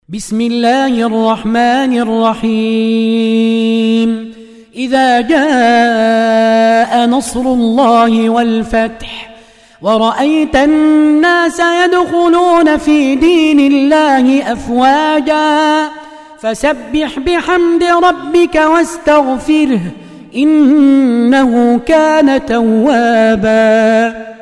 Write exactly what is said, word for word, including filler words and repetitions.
بسم الله الرحمن الرحيم إذا جاء نصر الله والفتح ورأيت الناس يدخلون في دين الله أفواجا فسبح بحمد ربك واستغفره إنه كان توابا.